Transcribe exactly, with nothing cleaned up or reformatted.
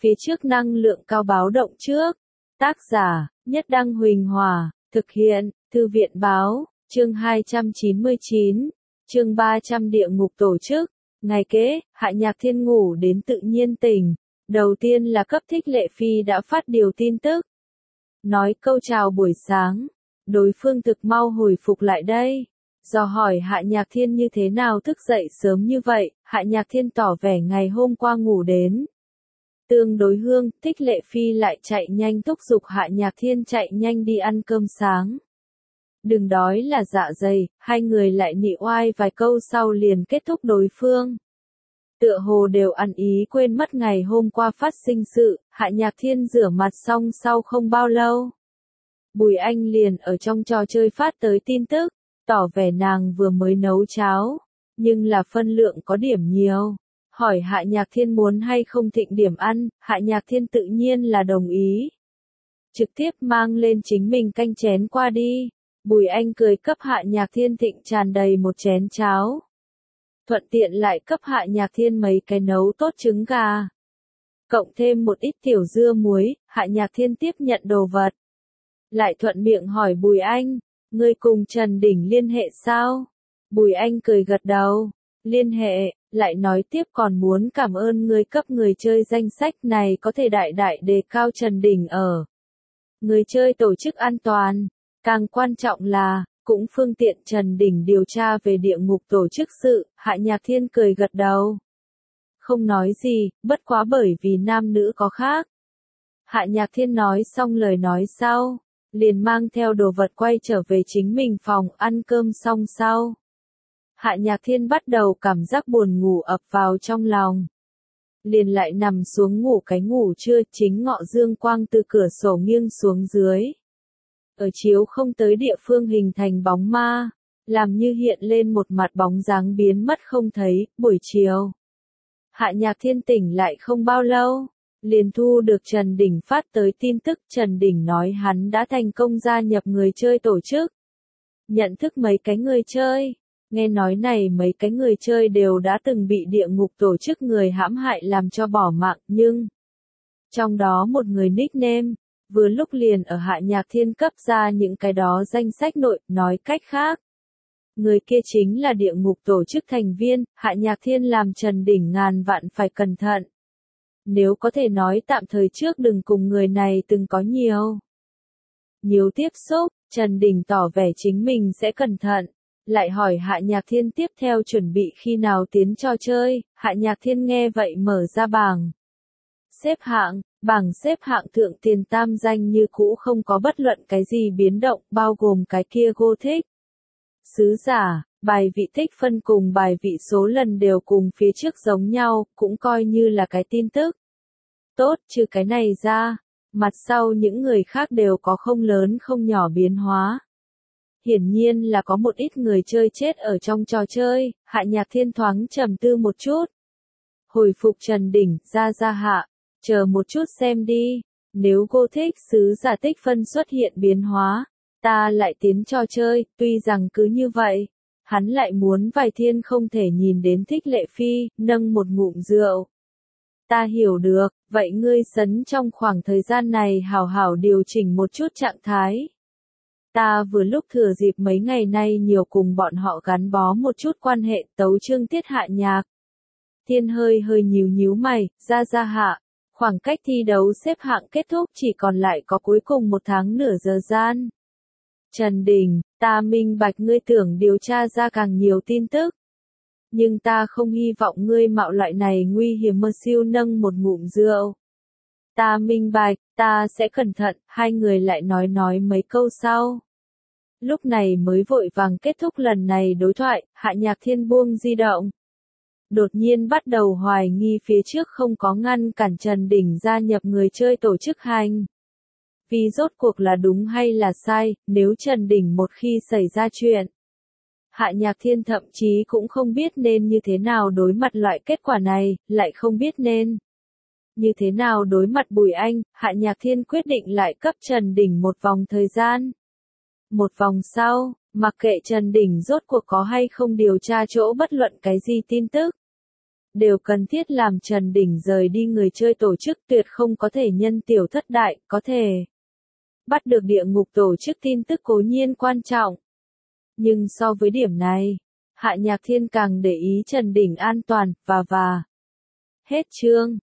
phía trước năng lượng cao báo động trước. Tác giả, Nhất Đăng Huỳnh Hòa, thực hiện, Thư viện Báo, chương hai trăm chín mươi chín, chương ba trăm địa ngục tổ chức. Ngày kế, Hạ Nhạc Thiên ngủ đến tự nhiên tỉnh. Đầu tiên là cấp thích Lệ Phi đã phát điều tin tức. Nói câu chào buổi sáng. Đối phương thực mau hồi phục lại đây. Dò hỏi Hạ Nhạc Thiên như thế nào thức dậy sớm như vậy, Hạ Nhạc Thiên tỏ vẻ ngày hôm qua ngủ đến tương đối hương, thích Lệ Phi lại chạy nhanh thúc giục Hạ Nhạc Thiên chạy nhanh đi ăn cơm sáng. Đừng đói là dạ dày, hai người lại nị oai vài câu sau liền kết thúc đối phương. Tựa hồ đều ăn ý quên mất ngày hôm qua phát sinh sự, Hạ Nhạc Thiên rửa mặt xong sau không bao lâu. Bùi Anh liền ở trong trò chơi phát tới tin tức, tỏ vẻ nàng vừa mới nấu cháo, nhưng là phân lượng có điểm nhiều. Hỏi Hạ Nhạc Thiên muốn hay không thịnh điểm ăn, Hạ Nhạc Thiên tự nhiên là đồng ý. Trực tiếp mang lên chính mình canh chén qua đi. Bùi Anh cười cấp Hạ Nhạc Thiên thịnh tràn đầy một chén cháo. Thuận tiện lại cấp Hạ Nhạc Thiên mấy cái nấu tốt trứng gà. Cộng thêm một ít tiểu dưa muối, Hạ Nhạc Thiên tiếp nhận đồ vật. Lại thuận miệng hỏi Bùi Anh, ngươi cùng Trần Đỉnh liên hệ sao? Bùi Anh cười gật đầu, liên hệ, lại nói tiếp còn muốn cảm ơn ngươi cấp người chơi danh sách này có thể đại đại đề cao Trần Đỉnh ở. Người chơi tổ chức an toàn, càng quan trọng là, cũng phương tiện Trần Đỉnh điều tra về địa ngục tổ chức sự, Hạ Nhạc Thiên cười gật đầu. Không nói gì, bất quá bởi vì nam nữ có khác. Hạ Nhạc Thiên nói xong lời nói sau, liền mang theo đồ vật quay trở về chính mình phòng ăn cơm xong sau. Hạ Nhạc Thiên bắt đầu cảm giác buồn ngủ ập vào trong lòng. Liền lại nằm xuống ngủ cái ngủ trưa, chính ngọ dương quang từ cửa sổ nghiêng xuống dưới. Ở chiếu không tới địa phương hình thành bóng ma, làm như hiện lên một mặt bóng dáng biến mất không thấy, buổi chiều. Hạ Nhạc Thiên tỉnh lại không bao lâu, liền thu được Trần Đỉnh phát tới tin tức. Trần Đỉnh nói hắn đã thành công gia nhập người chơi tổ chức. Nhận thức mấy cái người chơi, nghe nói này mấy cái người chơi đều đã từng bị địa ngục tổ chức người hãm hại làm cho bỏ mạng, nhưng trong đó một người nickname, vừa lúc liền ở Hạ Nhạc Thiên cấp ra những cái đó danh sách nội, nói cách khác. Người kia chính là địa ngục tổ chức thành viên, Hạ Nhạc Thiên làm Trần Đỉnh ngàn vạn phải cẩn thận. Nếu có thể nói tạm thời trước đừng cùng người này từng có nhiều. Nhiều tiếp xúc, Trần Đỉnh tỏ vẻ chính mình sẽ cẩn thận. Lại hỏi Hạ Nhạc Thiên tiếp theo chuẩn bị khi nào tiến trò chơi, Hạ Nhạc Thiên nghe vậy mở ra bảng. Xếp hạng, bảng xếp hạng thượng tiền tam danh như cũ không có bất luận cái gì biến động, bao gồm cái kia Gothic. Sứ giả, bài vị tích phân cùng bài vị số lần đều cùng phía trước giống nhau, cũng coi như là cái tin tức. Tốt, trừ cái này ra, mặt sau những người khác đều có không lớn không nhỏ biến hóa. Hiển nhiên là có một ít người chơi chết ở trong trò chơi, Hạ Nhạc Thiên thoáng trầm tư một chút. Hồi phục Trần Đỉnh, ra ra hạ, chờ một chút xem đi, nếu Gothic sứ giả tích phân xuất hiện biến hóa, ta lại tiến trò chơi, tuy rằng cứ như vậy, hắn lại muốn vài thiên không thể nhìn đến thích Lệ Phi, nâng một ngụm rượu. Ta hiểu được, vậy ngươi sấn trong khoảng thời gian này hảo hảo điều chỉnh một chút trạng thái. Ta vừa lúc thừa dịp mấy ngày nay nhiều cùng bọn họ gắn bó một chút quan hệ, tấu chương tiết Hạ Nhạc Thiên hơi hơi nhíu nhíu mày, ra ra hạ, khoảng cách thi đấu xếp hạng kết thúc chỉ còn lại có cuối cùng một tháng nửa giờ gian. Trần Đình, ta minh bạch ngươi tưởng điều tra ra càng nhiều tin tức. Nhưng ta không hy vọng ngươi mạo loại này nguy hiểm mơ siêu nâng một ngụm rượu. Ta minh bạch, ta sẽ cẩn thận, hai người lại nói nói mấy câu sau. Lúc này mới vội vàng kết thúc lần này đối thoại, Hạ Nhạc Thiên buông di động. Đột nhiên bắt đầu hoài nghi phía trước không có ngăn cản Trần Đỉnh gia nhập người chơi tổ chức hành. Vì rốt cuộc là đúng hay là sai, nếu Trần Đỉnh một khi xảy ra chuyện. Hạ Nhạc Thiên thậm chí cũng không biết nên như thế nào đối mặt loại kết quả này, lại không biết nên như thế nào đối mặt Bùi Anh, Hạ Nhạc Thiên quyết định lại cấp Trần Đỉnh một vòng thời gian. Một vòng sau, mặc kệ Trần Đỉnh rốt cuộc có hay không điều tra chỗ bất luận cái gì tin tức. đều cần thiết làm Trần Đình rời đi người chơi tổ chức tuyệt không có thể nhân tiểu thất đại, có thể bắt được địa ngục tổ chức tin tức cố nhiên quan trọng. Nhưng so với điểm này, Hạ Nhạc Thiên càng để ý Trần Đình an toàn, và và. Hết chương.